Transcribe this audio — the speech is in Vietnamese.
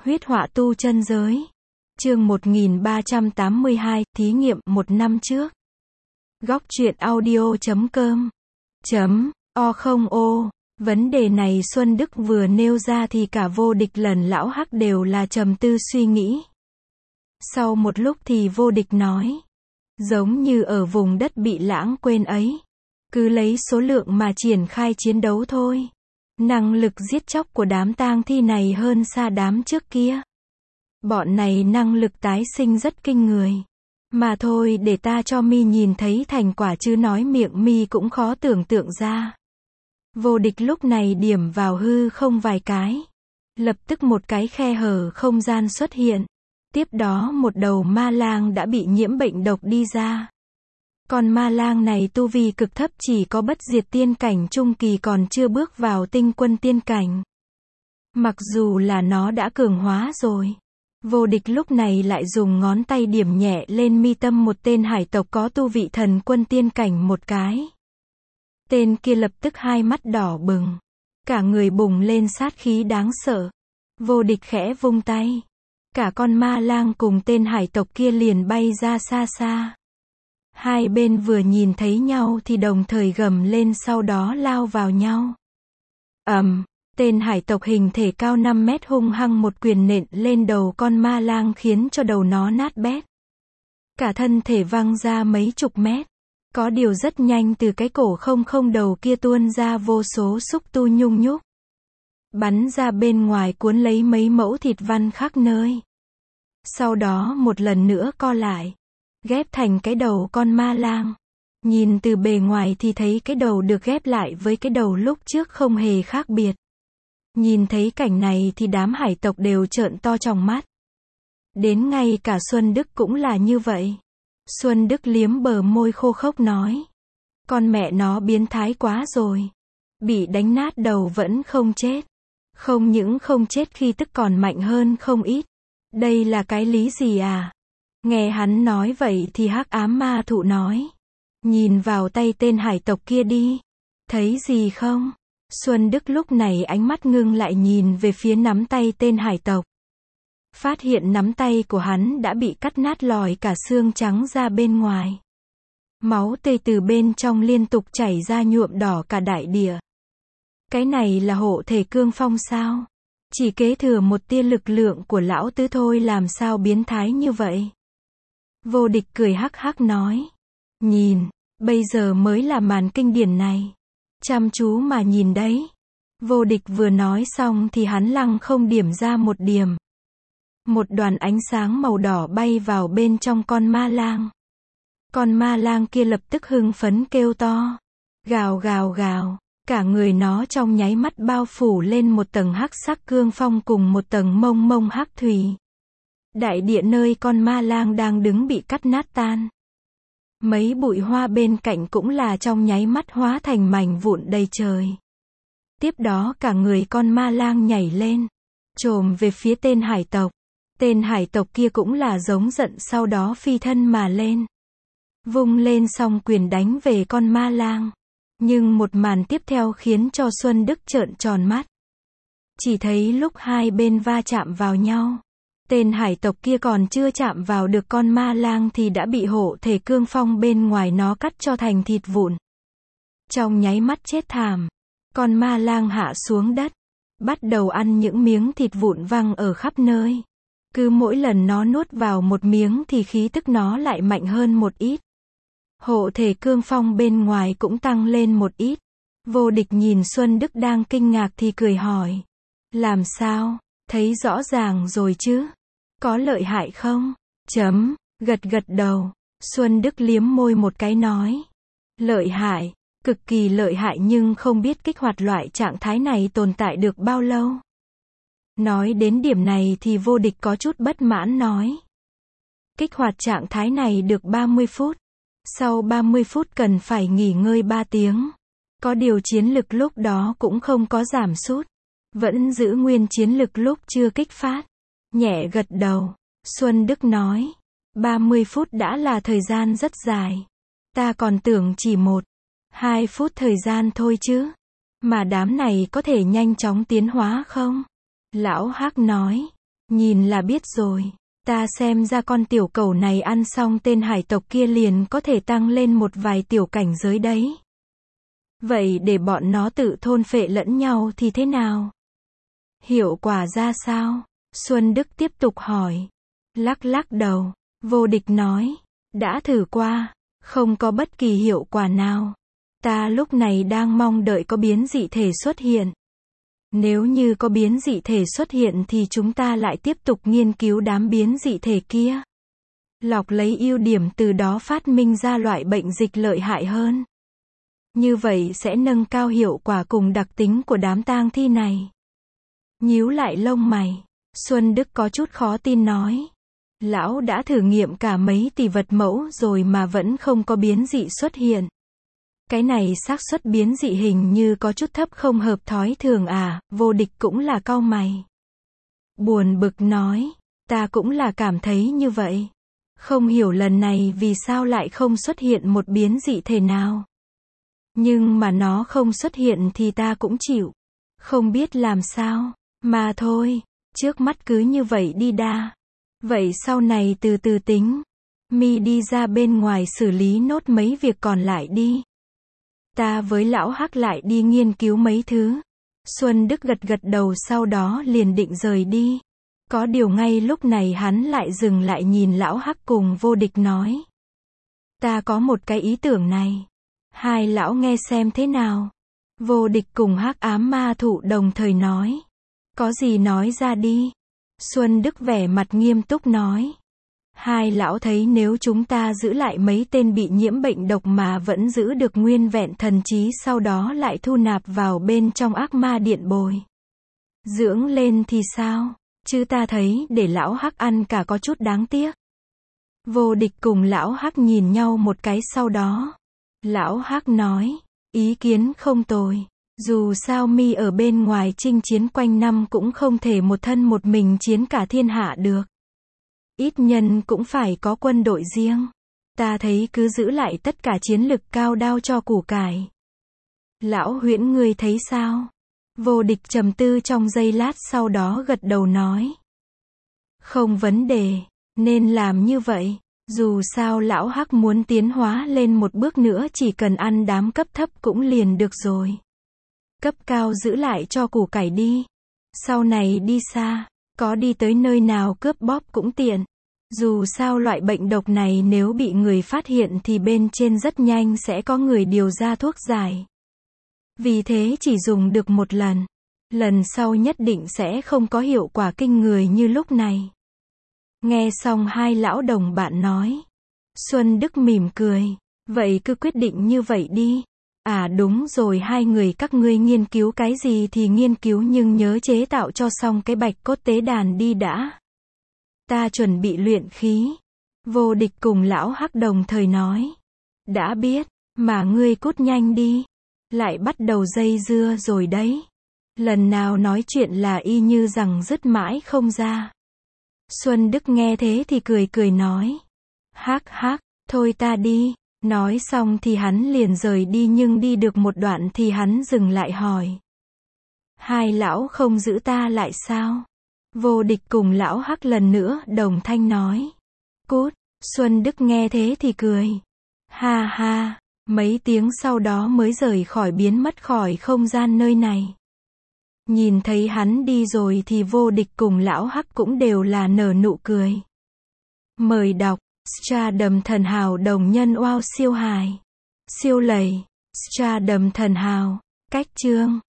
Huyết họa tu chân giới. Chương 1382, thí nghiệm 1 năm trước. Góc truyện audio.com O. Vấn đề này Xuân Đức vừa nêu ra thì cả Vô Địch lần lão Hắc đều là trầm tư suy nghĩ. Sau một lúc thì Vô Địch nói, giống như ở vùng đất bị lãng quên ấy, cứ lấy số lượng mà triển khai chiến đấu thôi. Năng lực giết chóc của đám tang thi này hơn xa đám trước kia. Bọn này năng lực tái sinh rất kinh người. Mà thôi, để ta cho mi nhìn thấy thành quả chứ nói miệng mi cũng khó tưởng tượng ra. Vô Địch lúc này điểm vào hư không vài cái. Lập tức một cái khe hở không gian xuất hiện. Tiếp đó một đầu ma lang đã bị nhiễm bệnh độc đi ra. Còn ma lang này tu vi cực thấp, chỉ có bất diệt tiên cảnh trung kỳ, còn chưa bước vào tinh quân tiên cảnh. Mặc dù là nó đã cường hóa rồi. Vô Địch lúc này lại dùng ngón tay điểm nhẹ lên mi tâm một tên hải tộc có tu vị thần quân tiên cảnh một cái. Tên kia lập tức hai mắt đỏ bừng. Cả người bùng lên sát khí đáng sợ. Vô Địch khẽ vung tay. Cả con ma lang cùng tên hải tộc kia liền bay ra xa xa. Hai bên vừa nhìn thấy nhau thì đồng thời gầm lên, sau đó lao vào nhau. Tên hải tộc hình thể cao 5 mét hung hăng một quyền nện lên đầu con ma lang khiến cho đầu nó nát bét. Cả thân thể văng ra mấy chục mét. Có điều rất nhanh từ cái cổ không đầu kia tuôn ra vô số xúc tu nhung nhúc. Bắn ra bên ngoài cuốn lấy mấy mẫu thịt văn khắp nơi. Sau đó một lần nữa co lại. Ghép thành cái đầu con ma lang. Nhìn từ bề ngoài thì thấy cái đầu được ghép lại với cái đầu lúc trước không hề khác biệt. Nhìn thấy cảnh này thì đám hải tộc đều trợn to tròng mắt. Đến ngay cả Xuân Đức cũng là như vậy. Xuân Đức liếm bờ môi khô khốc nói. Con mẹ nó biến thái quá rồi. Bị đánh nát đầu vẫn không chết. Không những không chết khi tức còn mạnh hơn không ít. Đây là cái lý gì à? Nghe hắn nói vậy thì Hắc Ám Ma Thụ nói. Nhìn vào tay tên hải tộc kia đi. Thấy gì không? Xuân Đức lúc này ánh mắt ngưng lại nhìn về phía nắm tay tên hải tộc. Phát hiện nắm tay của hắn đã bị cắt nát lòi cả xương trắng ra bên ngoài. Máu tươi từ bên trong liên tục chảy ra nhuộm đỏ cả đại địa. Cái này là hộ thể cương phong sao? Chỉ kế thừa một tia lực lượng của lão tứ thôi, làm sao biến thái như vậy? Vô Địch cười hắc hắc nói. Nhìn, bây giờ mới là màn kinh điển này. Chăm chú mà nhìn đấy. Vô Địch vừa nói xong thì hắn lăng không điểm ra một điểm. Một đoàn ánh sáng màu đỏ bay vào bên trong con ma lang. Con ma lang kia lập tức hưng phấn kêu to. Gào gào gào. Cả người nó trong nháy mắt bao phủ lên một tầng hắc sắc cương phong cùng một tầng mông mông hắc thủy. Đại địa nơi con ma lang đang đứng bị cắt nát tan. Mấy bụi hoa bên cạnh cũng là trong nháy mắt hóa thành mảnh vụn đầy trời. Tiếp đó cả người con ma lang nhảy lên, chồm về phía tên hải tộc. Tên hải tộc kia cũng là giống giận, sau đó phi thân mà lên. Vung lên song quyền đánh về con ma lang. Nhưng một màn tiếp theo khiến cho Xuân Đức trợn tròn mắt. Chỉ thấy lúc hai bên va chạm vào nhau. Tên hải tộc kia còn chưa chạm vào được con ma lang thì đã bị hộ thể cương phong bên ngoài nó cắt cho thành thịt vụn. Trong nháy mắt chết thảm. Con ma lang hạ xuống đất. Bắt đầu ăn những miếng thịt vụn văng ở khắp nơi. Cứ mỗi lần nó nuốt vào một miếng thì khí tức nó lại mạnh hơn một ít. Hộ thể cương phong bên ngoài cũng tăng lên một ít. Vô Địch nhìn Xuân Đức đang kinh ngạc thì cười hỏi. Làm sao? Thấy rõ ràng rồi chứ? Có lợi hại không? Gật đầu. Xuân Đức liếm môi một cái nói. Lợi hại. Cực kỳ lợi hại, nhưng không biết kích hoạt loại trạng thái này tồn tại được bao lâu. Nói đến điểm này thì Vô Địch có chút bất mãn nói. Kích hoạt trạng thái này được 30 phút. Sau 30 phút cần phải nghỉ ngơi 3 tiếng. Có điều chiến lực lúc đó cũng không có giảm sút. Vẫn giữ nguyên chiến lực lúc chưa kích phát. Nhẹ gật đầu. Xuân Đức nói. 30 phút đã là thời gian rất dài. Ta còn tưởng chỉ 1-2 phút thời gian thôi chứ. Mà đám này có thể nhanh chóng tiến hóa không? Lão Hắc nói. Nhìn là biết rồi. Ta xem ra con tiểu cẩu này ăn xong tên hải tộc kia liền có thể tăng lên một vài tiểu cảnh giới đấy. Vậy để bọn nó tự thôn phệ lẫn nhau thì thế nào? Hiệu quả ra sao? Xuân Đức tiếp tục hỏi. Lắc lắc đầu, Vô Địch nói. Đã thử qua, không có bất kỳ hiệu quả nào. Ta lúc này đang mong đợi có biến dị thể xuất hiện. Nếu như có biến dị thể xuất hiện thì chúng ta lại tiếp tục nghiên cứu đám biến dị thể kia. Lọc lấy ưu điểm từ đó phát minh ra loại bệnh dịch lợi hại hơn. Như vậy sẽ nâng cao hiệu quả cùng đặc tính của đám tang thi này. Nhíu lại lông mày, Xuân Đức có chút khó tin nói. Lão đã thử nghiệm cả mấy tỷ vật mẫu rồi mà vẫn không có biến dị xuất hiện. Cái này xác suất biến dị hình như có chút thấp không hợp thói thường à? Vô Địch cũng là cau mày. Buồn bực nói, ta cũng là cảm thấy như vậy. Không hiểu lần này vì sao lại không xuất hiện một biến dị thể nào. Nhưng mà nó không xuất hiện thì ta cũng chịu. Không biết làm sao, mà thôi, trước mắt cứ như vậy đi đa. Vậy sau này từ từ tính. Mi đi ra bên ngoài xử lý nốt mấy việc còn lại đi. Ta với lão Hắc lại đi nghiên cứu mấy thứ. Xuân Đức gật gật đầu sau đó liền định rời đi. Có điều ngay lúc này hắn lại dừng lại nhìn lão Hắc cùng Vô Địch nói. Ta có một cái ý tưởng này. Hai lão nghe xem thế nào. Vô Địch cùng Hắc Ám Ma Thụ đồng thời nói. Có gì nói ra đi. Xuân Đức vẻ mặt nghiêm túc nói. Hai lão thấy nếu chúng ta giữ lại mấy tên bị nhiễm bệnh độc mà vẫn giữ được nguyên vẹn thần trí sau đó lại thu nạp vào bên trong ác ma điện bồi. Dưỡng lên thì sao? Chứ ta thấy để lão Hắc ăn cả có chút đáng tiếc. Vô Địch cùng lão Hắc nhìn nhau một cái sau đó. Lão Hắc nói, ý kiến không tồi. Dù sao Mi ở bên ngoài chinh chiến quanh năm cũng không thể một thân một mình chiến cả thiên hạ được. Ít nhân cũng phải có quân đội riêng. Ta thấy cứ giữ lại tất cả chiến lực cao đao cho củ cải. Lão Huyễn ngươi thấy sao? Vô Địch trầm tư trong giây lát sau đó gật đầu nói. Không vấn đề, nên làm như vậy. Dù sao lão Hắc muốn tiến hóa lên một bước nữa chỉ cần ăn đám cấp thấp cũng liền được rồi. Cấp cao giữ lại cho củ cải đi. Sau này đi xa, có đi tới nơi nào cướp bóp cũng tiện. Dù sao loại bệnh độc này nếu bị người phát hiện thì bên trên rất nhanh sẽ có người điều ra thuốc giải. Vì thế chỉ dùng được một lần. Lần sau nhất định sẽ không có hiệu quả kinh người như lúc này. Nghe xong hai lão đồng bạn nói. Xuân Đức mỉm cười. Vậy cứ quyết định như vậy đi. À đúng rồi, hai người các ngươi nghiên cứu cái gì thì nghiên cứu nhưng nhớ chế tạo cho xong cái bạch cốt tế đàn đi đã. Ta chuẩn bị luyện khí. Vô Địch cùng lão Hắc đồng thời nói. Đã biết, mà ngươi cút nhanh đi. Lại bắt đầu dây dưa rồi đấy. Lần nào nói chuyện là y như rằng dứt mãi không ra. Xuân Đức nghe thế thì cười cười nói. Hắc hắc, thôi ta đi. Nói xong thì hắn liền rời đi nhưng đi được một đoạn thì hắn dừng lại hỏi. Hai lão không giữ ta lại sao? Vô Địch cùng lão Hắc lần nữa đồng thanh nói. Cút, Xuân Đức nghe thế thì cười. Ha ha, mấy tiếng sau đó mới rời khỏi biến mất khỏi không gian nơi này. Nhìn thấy hắn đi rồi thì Vô Địch cùng lão Hắc cũng đều là nở nụ cười. Mời đọc. Stardom thần hào đồng nhân wow siêu hài. Siêu lầy. Stardom thần hào. Cách chương.